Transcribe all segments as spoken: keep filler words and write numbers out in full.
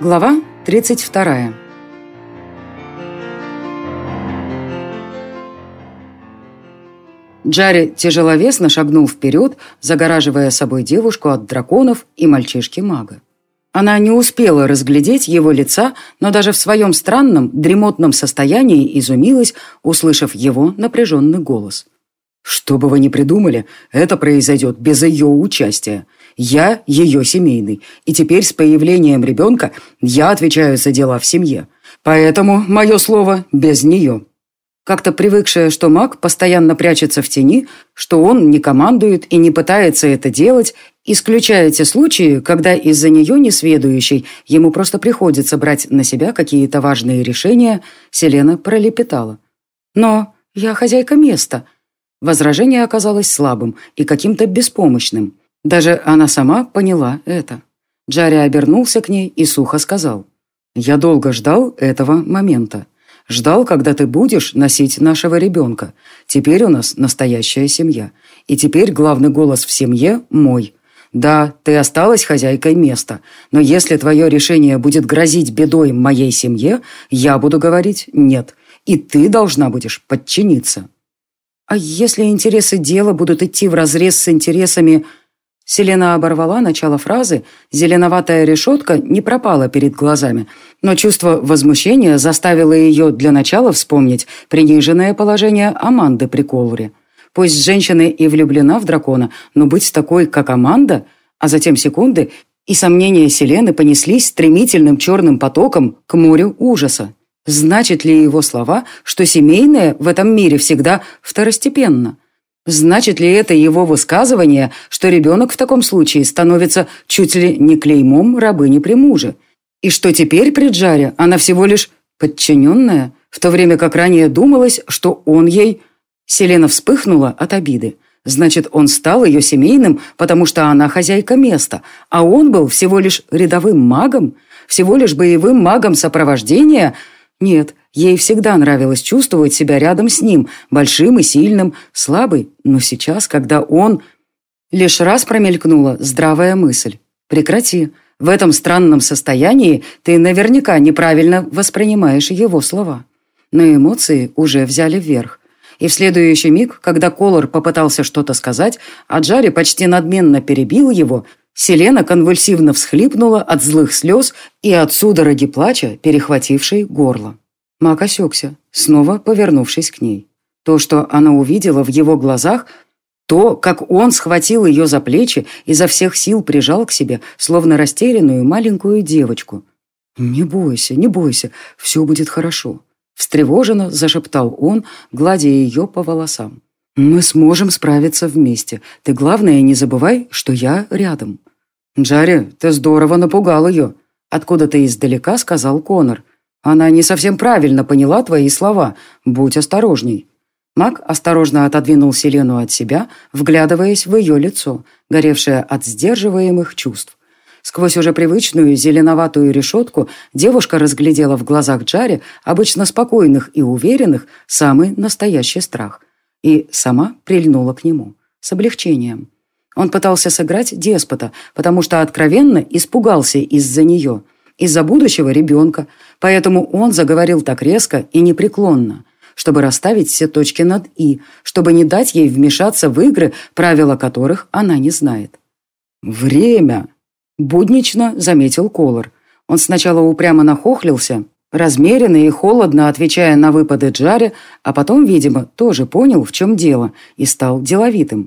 Глава тридцать вторая. Джарри тяжеловесно шагнул вперед, загораживая собой девушку от драконов и мальчишки-мага. Она не успела разглядеть его лица, но даже в своем странном, дремотном состоянии изумилась, услышав его напряженный голос. «Что бы вы ни придумали, это произойдет без ее участия. Я ее семейный, и теперь с появлением ребенка я отвечаю за дела в семье. Поэтому мое слово без нее». Как-то привыкшая, что маг постоянно прячется в тени, что он не командует и не пытается это делать, исключая те случаи, когда из-за нее несведущей ему просто приходится брать на себя какие-то важные решения, Селена пролепетала. «Но я хозяйка места». Возражение оказалось слабым и каким-то беспомощным. Даже она сама поняла это. Джарри обернулся к ней и сухо сказал: «Я долго ждал этого момента. Ждал, когда ты будешь носить нашего ребенка. Теперь у нас настоящая семья. И теперь главный голос в семье мой. Да, ты осталась хозяйкой места, но если твое решение будет грозить бедой моей семье, я буду говорить «нет», и ты должна будешь подчиниться». «А если интересы дела будут идти вразрез с интересами...» Селена оборвала начало фразы, зеленоватая решетка не пропала перед глазами, но чувство возмущения заставило ее для начала вспомнить приниженное положение Аманды при Колоре. Пусть женщина и влюблена в дракона, но быть такой, как Аманда, а затем секунды, и сомнения Селены понеслись стремительным черным потоком к морю ужаса. Значит ли его слова, что семейное в этом мире всегда второстепенно? Значит ли это его высказывание, что ребенок в таком случае становится чуть ли не клеймом рабыни при муже? И что теперь при Джаре она всего лишь подчиненная, в то время как ранее думалось, что он ей... Селена вспыхнула от обиды. Значит, он стал ее семейным, потому что она хозяйка места, а он был всего лишь рядовым магом, всего лишь боевым магом сопровождения... Нет, ей всегда нравилось чувствовать себя рядом с ним, большим и сильным, слабый, но сейчас, когда он... Лишь раз промелькнула здравая мысль. Прекрати. В этом странном состоянии ты наверняка неправильно воспринимаешь его слова. Но эмоции уже взяли вверх. И в следующий миг, когда Колор попытался что-то сказать, а Джарри почти надменно перебил его, Селена конвульсивно всхлипнула от злых слез и от судороги плача, перехватившей горло. Маг осекся, снова повернувшись к ней. То, что она увидела в его глазах, то, как он схватил ее за плечи, изо всех сил прижал к себе, словно растерянную маленькую девочку. «Не бойся, не бойся, все будет хорошо», — встревоженно зашептал он, гладя ее по волосам. «Мы сможем справиться вместе. Ты, главное, не забывай, что я рядом». «Джарри, ты здорово напугал ее», — откуда-то издалека сказал Конор. «Она не совсем правильно поняла твои слова. Будь осторожней». Маг осторожно отодвинул Селену от себя, вглядываясь в ее лицо, горевшее от сдерживаемых чувств. Сквозь уже привычную зеленоватую решетку девушка разглядела в глазах Джарри, обычно спокойных и уверенных, самый настоящий страх. И сама прильнула к нему с облегчением. Он пытался сыграть деспота, потому что откровенно испугался из-за нее, из-за будущего ребенка, поэтому он заговорил так резко и непреклонно, чтобы расставить все точки над «и», чтобы не дать ей вмешаться в игры, правила которых она не знает. «Время!» – буднично заметил Колор. Он сначала упрямо нахохлился, размеренно и холодно отвечая на выпады Джарри, а потом, видимо, тоже понял, в чем дело, и стал деловитым.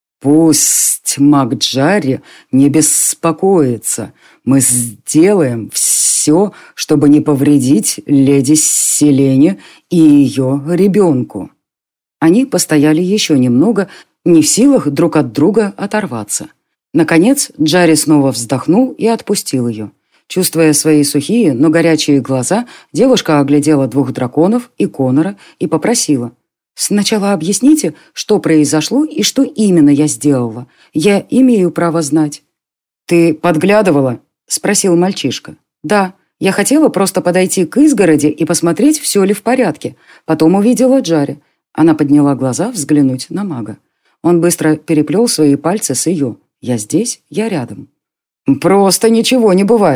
«Пусть маг Джарри не беспокоится. Мы сделаем все, чтобы не повредить леди Селене и ее ребенку». Они постояли еще немного, не в силах друг от друга оторваться. Наконец Джарри снова вздохнул и отпустил ее. Чувствуя свои сухие, но горячие глаза, девушка оглядела двух драконов и Конора и попросила: «Сначала объясните, что произошло и что именно я сделала. Я имею право знать». «Ты подглядывала?» – спросил мальчишка. «Да, я хотела просто подойти к изгороди и посмотреть, все ли в порядке. Потом увидела Джарри». Она подняла глаза взглянуть на мага. Он быстро переплел свои пальцы с ее. «Я здесь, я рядом». «Просто ничего не бывает»,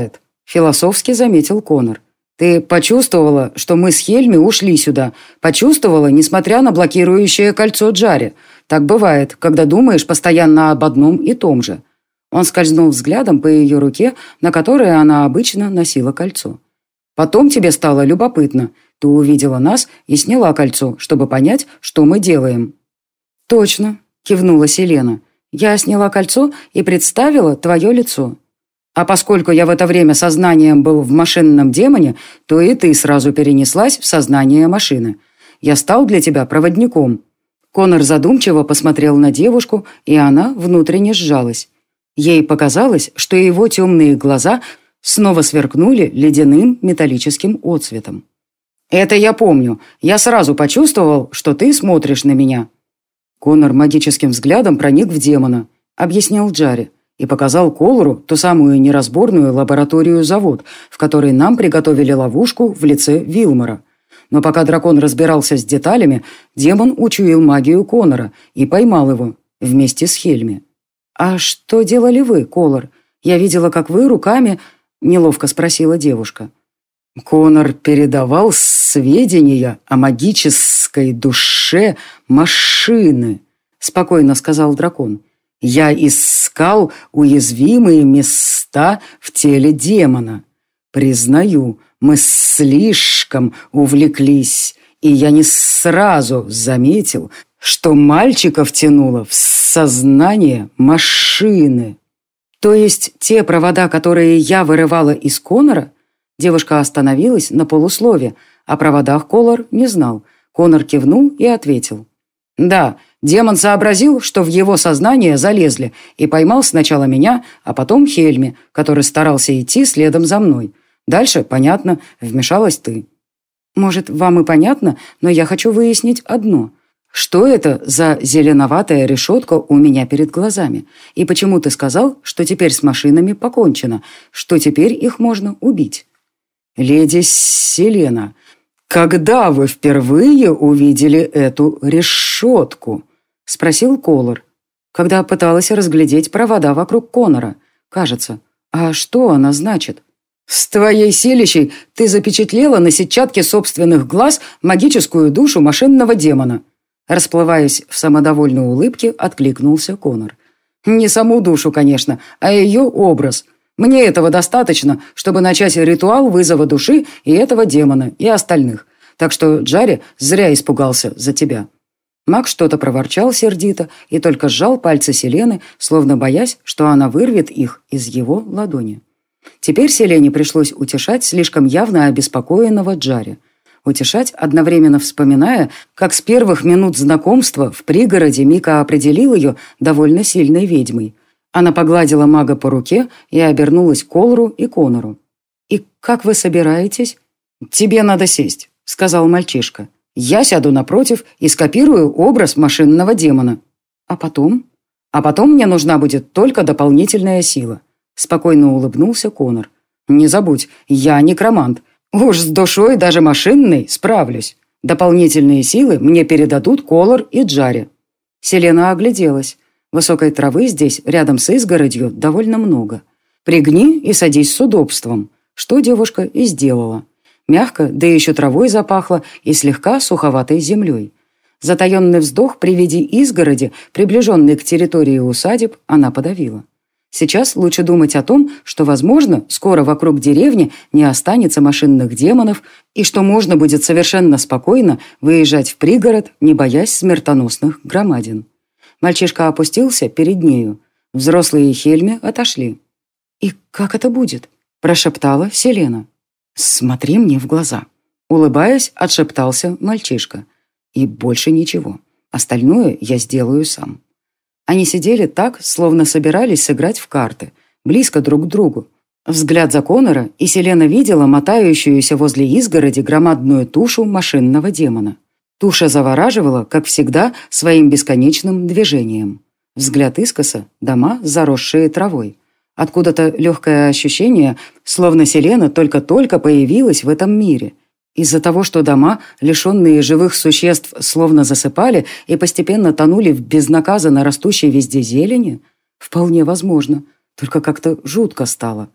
Философски заметил Конор. «Ты почувствовала, что мы с Хельми ушли сюда? Почувствовала, несмотря на блокирующее кольцо Джари? Так бывает, когда думаешь постоянно об одном и том же». Он скользнул взглядом по ее руке, на которой она обычно носила кольцо. «Потом тебе стало любопытно. Ты увидела нас и сняла кольцо, чтобы понять, что мы делаем». «Точно», — кивнула Селена. «Я сняла кольцо и представила твое лицо. А поскольку я в это время сознанием был в машинном демоне, то и ты сразу перенеслась в сознание машины. Я стал для тебя проводником». Конор задумчиво посмотрел на девушку, и она внутренне сжалась. Ей показалось, что его темные глаза снова сверкнули ледяным металлическим отсветом. «Это я помню. Я сразу почувствовал, что ты смотришь на меня». Конор магическим взглядом проник в демона, объяснил Джари, и показал Колору ту самую неразборную лабораторию-завод, в которой нам приготовили ловушку в лице Вилмора. Но пока дракон разбирался с деталями, демон учуял магию Конора и поймал его вместе с Хельми. «А что делали вы, Колор? Я видела, как вы руками...» — неловко спросила девушка. «Конор передавал сведения о магической душе машины», — спокойно сказал дракон. «Я искал уязвимые места в теле демона. Признаю, мы слишком увлеклись, и я не сразу заметил, что мальчиков тянуло в сознание машины». «То есть те провода, которые я вырывала из Конора?» Девушка остановилась на полуслове. О проводах Колор не знал. Конор кивнул и ответил. «Да, демон сообразил, что в его сознание залезли, и поймал сначала меня, а потом Хельми, который старался идти следом за мной. Дальше, понятно, вмешалась ты». «Может, вам и понятно, но я хочу выяснить одно. Что это за зеленоватая решетка у меня перед глазами? И почему ты сказал, что теперь с машинами покончено, что теперь их можно убить?» «Леди Селена, когда вы впервые увидели эту решетку?» — спросил Колор, когда пыталась разглядеть провода вокруг Конора. «Кажется. А что она значит?» «С твоей силищей ты запечатлела на сетчатке собственных глаз магическую душу машинного демона». Расплываясь в самодовольной улыбке, откликнулся Конор. «Не саму душу, конечно, а ее образ. Мне этого достаточно, чтобы начать ритуал вызова души и этого демона, и остальных. Так что Джари зря испугался за тебя». Маг что-то проворчал сердито и только сжал пальцы Селены, словно боясь, что она вырвет их из его ладони. Теперь Селене пришлось утешать слишком явно обеспокоенного Джари. Утешать, одновременно вспоминая, как с первых минут знакомства в пригороде Мика определил ее довольно сильной ведьмой. Она погладила мага по руке и обернулась к Колору и Конору. «И как вы собираетесь?» «Тебе надо сесть», — сказал мальчишка. «Я сяду напротив и скопирую образ машинного демона». «А потом?» «А потом мне нужна будет только дополнительная сила», — спокойно улыбнулся Конор. «Не забудь, я некромант. Уж с душой даже машинной справлюсь. Дополнительные силы мне передадут Колор и Джари». Селена огляделась. Высокой травы здесь, рядом с изгородью, довольно много. «Пригни и садись с удобством», что девушка и сделала. Мягко, да еще травой запахло и слегка суховатой землей. Затаенный вздох при виде изгороди, приближенной к территории усадеб, она подавила. Сейчас лучше думать о том, что, возможно, скоро вокруг деревни не останется машинных демонов и что можно будет совершенно спокойно выезжать в пригород, не боясь смертоносных громадин. Мальчишка опустился перед нею. Взрослые Хельми отошли. «И как это будет?» – прошептала Селена. «Смотри мне в глаза», – улыбаясь, отшептался мальчишка. «И больше ничего. Остальное я сделаю сам». Они сидели так, словно собирались сыграть в карты, близко друг к другу. Взгляд за Конора, и Селена видела мотающуюся возле изгороди громадную тушу машинного демона. Туша завораживала, как всегда, своим бесконечным движением. Взгляд искоса — дома, заросшие травой. Откуда-то легкое ощущение, словно Селена только-только появилась в этом мире. Из-за того, что дома, лишенные живых существ, словно засыпали и постепенно тонули в безнаказанно растущей везде зелени? Вполне возможно. Только как-то жутко стало.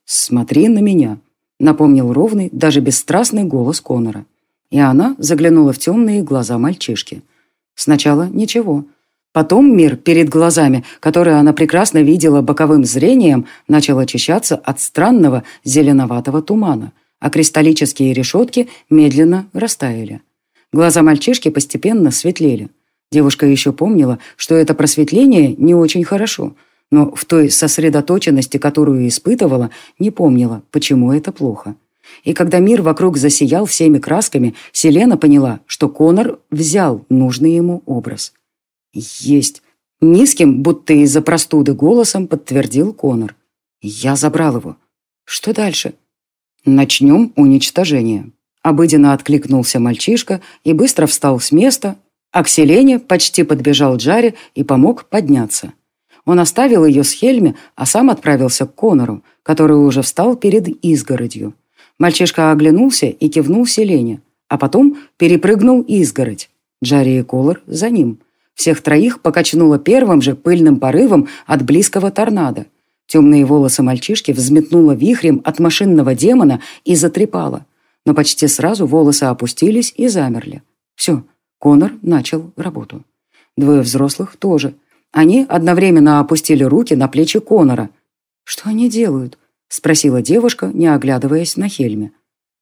«Смотри на меня», — напомнил ровный, даже бесстрастный голос Конора. И она заглянула в темные глаза мальчишки. Сначала ничего. Потом мир перед глазами, который она прекрасно видела боковым зрением, начал очищаться от странного зеленоватого тумана, а кристаллические решетки медленно растаяли. Глаза мальчишки постепенно светлели. Девушка еще помнила, что это просветление не очень хорошо, но в той сосредоточенности, которую испытывала, не помнила, почему это плохо. И когда мир вокруг засиял всеми красками, Селена поняла, что Конор взял нужный ему образ. «Есть!» — низким, будто из-за простуды голосом подтвердил Конор. «Я забрал его. Что дальше?» «Начнем уничтожение». Обыденно откликнулся мальчишка и быстро встал с места, а к Селене почти подбежал Джарри и помог подняться. Он оставил ее с Хельми, а сам отправился к Конору, который уже встал перед изгородью. Мальчишка оглянулся и кивнул Селене, а потом перепрыгнул изгородь. Джарри и Колор за ним. Всех троих покачнуло первым же пыльным порывом от близкого торнадо. Темные волосы мальчишки взметнуло вихрем от машинного демона и затрепало. Но почти сразу волосы опустились и замерли. Все, Конор начал работу. Двое взрослых тоже. Они одновременно опустили руки на плечи Конора. «Что они делают?» — спросила девушка, не оглядываясь на Хельме.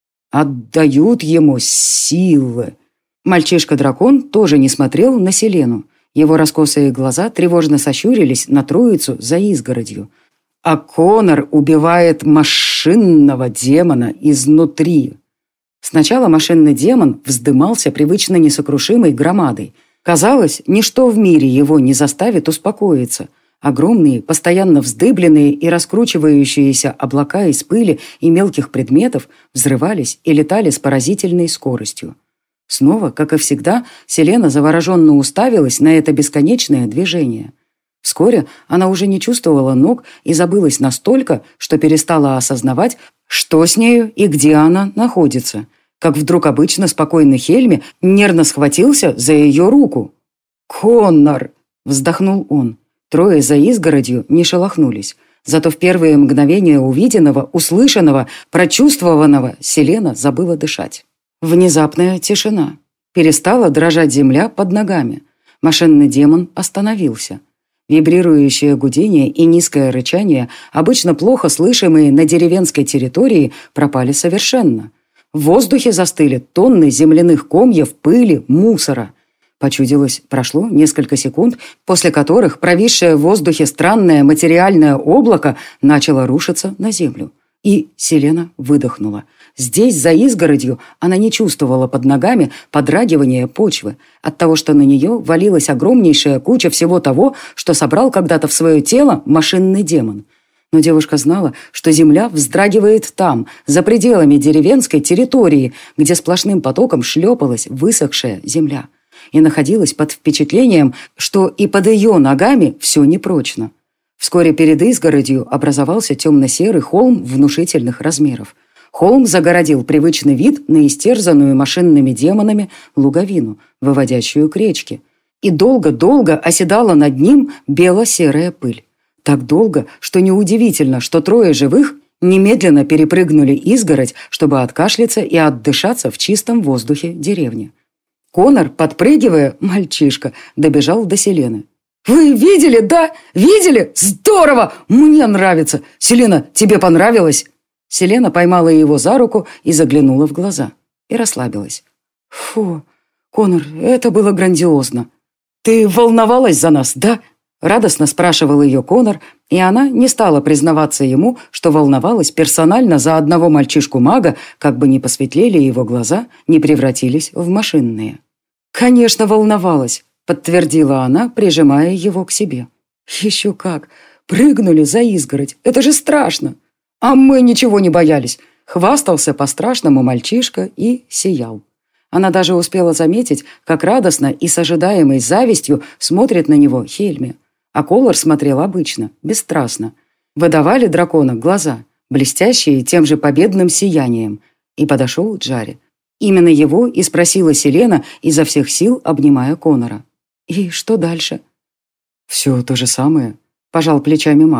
«Отдают ему силы». Мальчишка-дракон тоже не смотрел на Селену. Его раскосые глаза тревожно сощурились на троицу за изгородью. А Конор убивает машинного демона изнутри. Сначала машинный демон вздымался привычно несокрушимой громадой. Казалось, ничто в мире его не заставит успокоиться. Огромные, постоянно вздыбленные и раскручивающиеся облака из пыли и мелких предметов взрывались и летали с поразительной скоростью. Снова, как и всегда, Селена завороженно уставилась на это бесконечное движение. Вскоре она уже не чувствовала ног и забылась настолько, что перестала осознавать, что с нею и где она находится. Как вдруг обычно спокойный Хельми нервно схватился за ее руку. «Коннор!» — вздохнул он. Трое за изгородью не шелохнулись. Зато в первые мгновения увиденного, услышанного, прочувствованного Селена забыла дышать. Внезапная тишина. Перестала дрожать земля под ногами. Машинный демон остановился. Вибрирующее гудение и низкое рычание, обычно плохо слышимые на деревенской территории, пропали совершенно. В воздухе застыли тонны земляных комьев, пыли, мусора. Почудилось, прошло несколько секунд, после которых провисшее в воздухе странное материальное облако начало рушиться на землю. И Селена выдохнула. Здесь, за изгородью, она не чувствовала под ногами подрагивания почвы от того, что на нее валилась огромнейшая куча всего того, что собрал когда-то в свое тело машинный демон. Но девушка знала, что земля вздрагивает там, за пределами деревенской территории, где сплошным потоком шлепалась высохшая земля, и находилась под впечатлением, что и под ее ногами все непрочно. Вскоре перед изгородью образовался темно-серый холм внушительных размеров. Холм загородил привычный вид на истерзанную машинными демонами луговину, выводящую к речке. И долго-долго оседала над ним бело-серая пыль. Так долго, что неудивительно, что трое живых немедленно перепрыгнули изгородь, чтобы откашляться и отдышаться в чистом воздухе деревни. Конор, подпрыгивая, мальчишка, добежал до Селены. «Вы видели, да? Видели? Здорово! Мне нравится! Селена, тебе понравилось?» Селена поймала его за руку и заглянула в глаза. И расслабилась. «Фу, Конор, это было грандиозно. Ты волновалась за нас, да?» Радостно спрашивал ее Конор, и она не стала признаваться ему, что волновалась персонально за одного мальчишку-мага, как бы ни посветлели его глаза, не превратились в машинные. «Конечно, волновалась», — подтвердила она, прижимая его к себе. «Еще как! Прыгнули за изгородь! Это же страшно! А мы ничего не боялись!» — хвастался по-страшному мальчишка и сиял. Она даже успела заметить, как радостно и с ожидаемой завистью смотрит на него Хельми. А Колор смотрел обычно, бесстрастно. Выдавали дракона глаза, блестящие тем же победным сиянием. И подошел Джарри. Именно его и спросила Селена, изо всех сил обнимая Конора. «И что дальше?» «Все то же самое», – пожал плечами маг.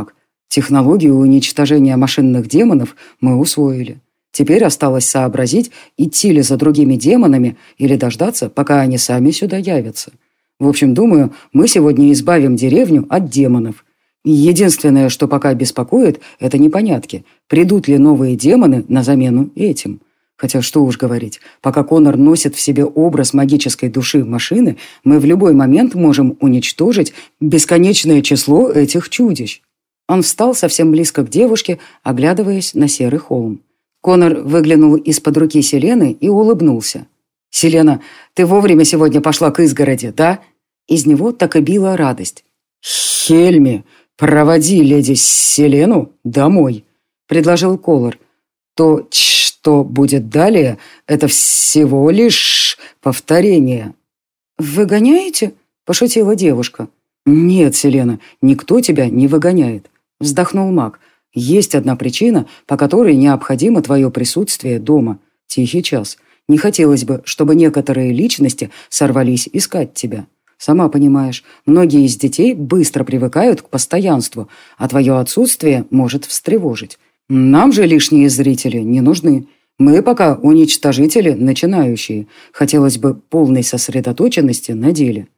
Технологию уничтожения машинных демонов мы усвоили. Теперь осталось сообразить, идти ли за другими демонами или дождаться, пока они сами сюда явятся. В общем, думаю, мы сегодня избавим деревню от демонов. Единственное, что пока беспокоит, это непонятки. Придут ли новые демоны на замену этим? Хотя что уж говорить, пока Конор носит в себе образ магической души машины, мы в любой момент можем уничтожить бесконечное число этих чудищ. Он встал совсем близко к девушке, оглядываясь на серый холм. Конор выглянул из-под руки Селены и улыбнулся. «Селена, ты вовремя сегодня пошла к изгороди, да?» Из него так и била радость. «Хельми, проводи леди Селену домой», — предложил Конор. «То, что будет далее, это всего лишь повторение». «Выгоняете?» — пошутила девушка. «Нет, Селена, никто тебя не выгоняет», — вздохнул маг. «Есть одна причина, по которой необходимо твое присутствие дома. Тихий час. Не хотелось бы, чтобы некоторые личности сорвались искать тебя. Сама понимаешь, многие из детей быстро привыкают к постоянству, а твое отсутствие может встревожить. Нам же лишние зрители не нужны. Мы пока уничтожители начинающие. Хотелось бы полной сосредоточенности на деле».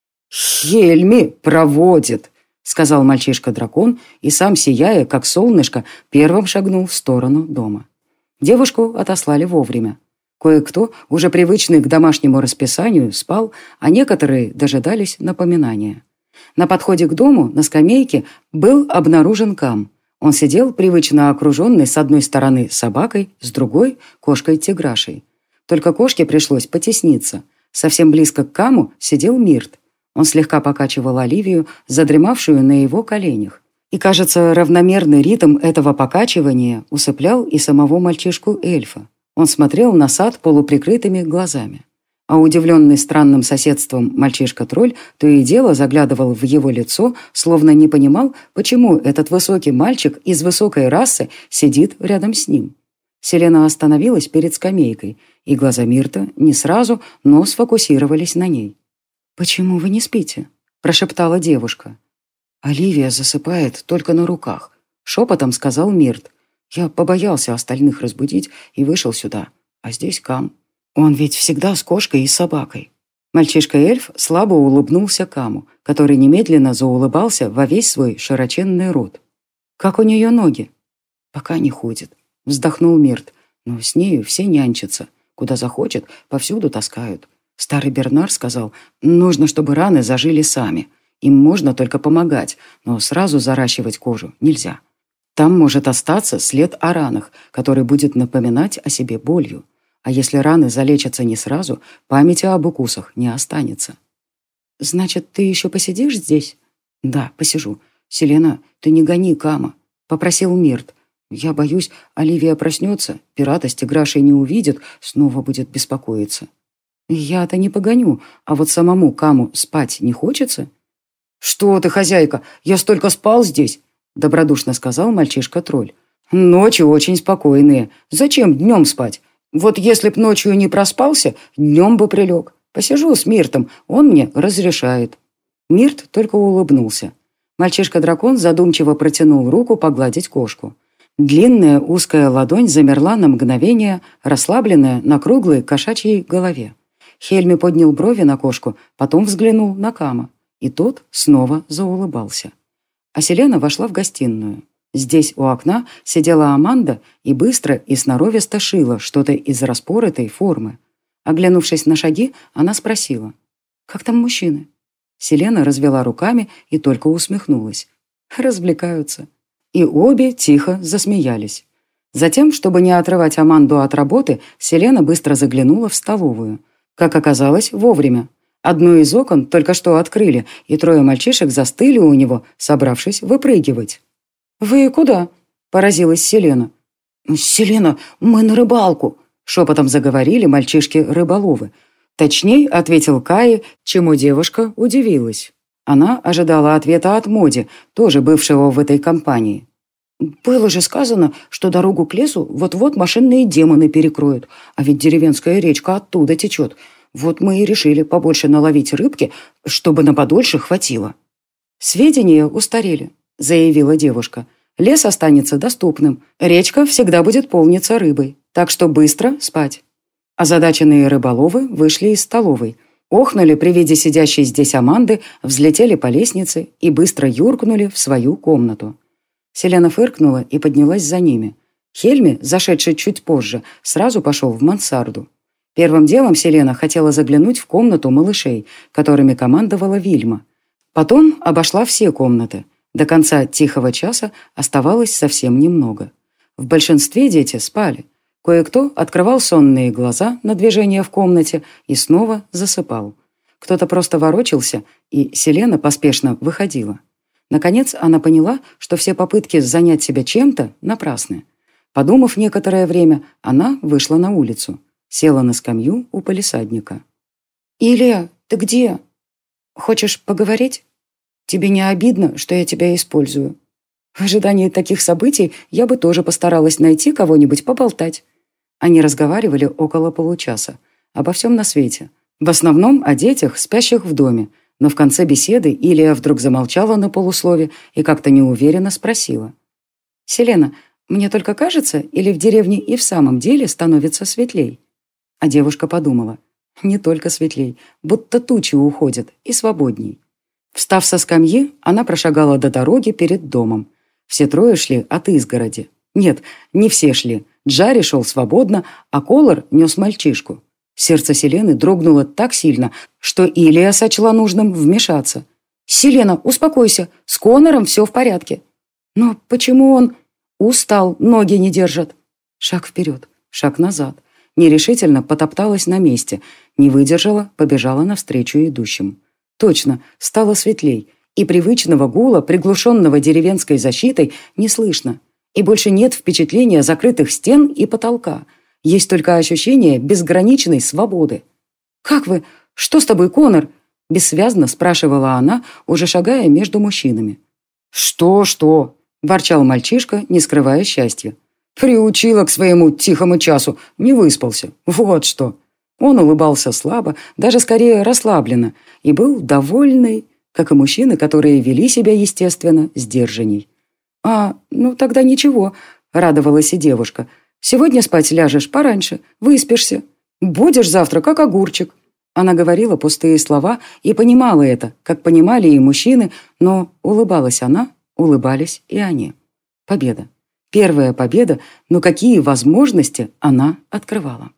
«Хельми проводит», — сказал мальчишка-дракон, и сам, сияя, как солнышко, первым шагнул в сторону дома. Девушку отослали вовремя. Кое-кто, уже привычный к домашнему расписанию, спал, а некоторые дожидались напоминания. На подходе к дому, на скамейке, был обнаружен Кам. Он сидел, привычно окруженный с одной стороны собакой, с другой — кошкой-тиграшей. Только кошке пришлось потесниться. Совсем близко к Каму сидел Мирт. Он слегка покачивал Оливию, задремавшую на его коленях. И, кажется, равномерный ритм этого покачивания усыплял и самого мальчишку-эльфа. Он смотрел на сад полуприкрытыми глазами. А удивленный странным соседством мальчишка-тролль то и дело заглядывал в его лицо, словно не понимал, почему этот высокий мальчик из высокой расы сидит рядом с ним. Селена остановилась перед скамейкой, и глаза Мирта не сразу, но сфокусировались на ней. «Почему вы не спите?» – прошептала девушка. «Оливия засыпает только на руках», – шепотом сказал Мирт. «Я побоялся остальных разбудить и вышел сюда. А здесь Кам. Он ведь всегда с кошкой и собакой». Мальчишка-эльф слабо улыбнулся Каму, который немедленно заулыбался во весь свой широченный рот. «Как у нее ноги?» «Пока не ходит», – вздохнул Мирт. «Но с нею все нянчатся. Куда захочет, повсюду таскают. Старый Бернар сказал, нужно, чтобы раны зажили сами. Им можно только помогать, но сразу заращивать кожу нельзя. Там может остаться след о ранах, который будет напоминать о себе болью. А если раны залечатся не сразу, памяти об укусах не останется». «Значит, ты еще посидишь здесь?» «Да, посижу. Селена, ты не гони Кама», — попросил Мирт. «Я боюсь, Оливия проснется, пирата с тиграшей не увидит, снова будет беспокоиться». «Я-то не погоню, а вот самому Каму спать не хочется?» «Что ты, хозяйка, я столько спал здесь», — добродушно сказал мальчишка-тролль. «Ночи очень спокойные. Зачем днем спать? Вот если б ночью не проспался, днем бы прилег. Посижу с Миртом, он мне разрешает». Мирт только улыбнулся. Мальчишка-дракон задумчиво протянул руку погладить кошку. Длинная узкая ладонь замерла на мгновение, расслабленная на круглой кошачьей голове. Хельми поднял брови на кошку, потом взглянул на Кама, и тот снова заулыбался. А Селена вошла в гостиную. Здесь у окна сидела Аманда и быстро и сноровисто шила что-то из распоротой формы. Оглянувшись на шаги, она спросила: «Как там мужчины?» Селена развела руками и только усмехнулась. «Развлекаются». И обе тихо засмеялись. Затем, чтобы не отрывать Аманду от работы, Селена быстро заглянула в столовую. Как оказалось, вовремя. Одно из окон только что открыли, и трое мальчишек застыли у него, собравшись выпрыгивать. «Вы куда?» – поразилась Селена. «Селена, мы на рыбалку», – шепотом заговорили мальчишки-рыболовы. Точней, ответил Каи, чему девушка удивилась. Она ожидала ответа от Моди, тоже бывшего в этой компании. «Было же сказано, что дорогу к лесу вот-вот машинные демоны перекроют, а ведь деревенская речка оттуда течет. Вот мы и решили побольше наловить рыбки, чтобы на подольше хватило». «Сведения устарели», — заявила девушка. Лес останется доступным, речка всегда будет полниться рыбой, так что быстро спать. Озадаченные рыболовы вышли из столовой, охнули при виде сидящей здесь Аманды, взлетели по лестнице и быстро юркнули в свою комнату. Селена фыркнула и поднялась за ними. Хельми, зашедший чуть позже, сразу пошел в мансарду. Первым делом Селена хотела заглянуть в комнату малышей, которыми командовала Вильма. Потом обошла все комнаты. До конца тихого часа оставалось совсем немного. В большинстве дети спали. Кое-кто открывал сонные глаза на движение в комнате и снова засыпал. Кто-то просто ворочался, и Селена поспешно выходила. Наконец она поняла, что все попытки занять себя чем-то напрасны. Подумав некоторое время, она вышла на улицу. Села на скамью у палисадника. «Илья, ты где? Хочешь поговорить? Тебе не обидно, что я тебя использую? В ожидании таких событий я бы тоже постаралась найти кого-нибудь поболтать». Они разговаривали около получаса. Обо всем на свете. В основном о детях, спящих в доме. Но в конце беседы Илья вдруг замолчала на полуслове и как-то неуверенно спросила. «Селена, мне только кажется, или в деревне и в самом деле становится светлей?» А девушка подумала. Не только светлей, будто тучи уходят, и свободней. Встав со скамьи, она прошагала до дороги перед домом. Все трое шли от изгороди. Нет, не все шли. Джарри шел свободно, а Колор нес мальчишку. Сердце Селены дрогнуло так сильно, что Илья сочла нужным вмешаться. «Селена, успокойся, с Конором все в порядке». «Но почему он...» «Устал, ноги не держат». Шаг вперед, шаг назад. Нерешительно потопталась на месте. Не выдержала, побежала навстречу идущим. Точно, стало светлей, и привычного гула, приглушенного деревенской защитой, не слышно. И больше нет впечатления закрытых стен и потолка. Есть только ощущение безграничной свободы. «Как вы? Что с тобой, Конор?» Бессвязно спрашивала она, уже шагая между мужчинами. «Что-что?» – ворчал мальчишка, не скрывая счастья. «Приучила к своему тихому часу, не выспался. Вот что!» Он улыбался слабо, даже скорее расслабленно, и был довольный, как и мужчины, которые вели себя, естественно, сдержанней. «А, ну тогда ничего», — радовалась и девушка. «Сегодня спать ляжешь пораньше, выспишься. Будешь завтра, как огурчик». Она говорила пустые слова и понимала это, как понимали и мужчины, но улыбалась она, улыбались и они. Победа. Первая победа, но какие возможности она открывала.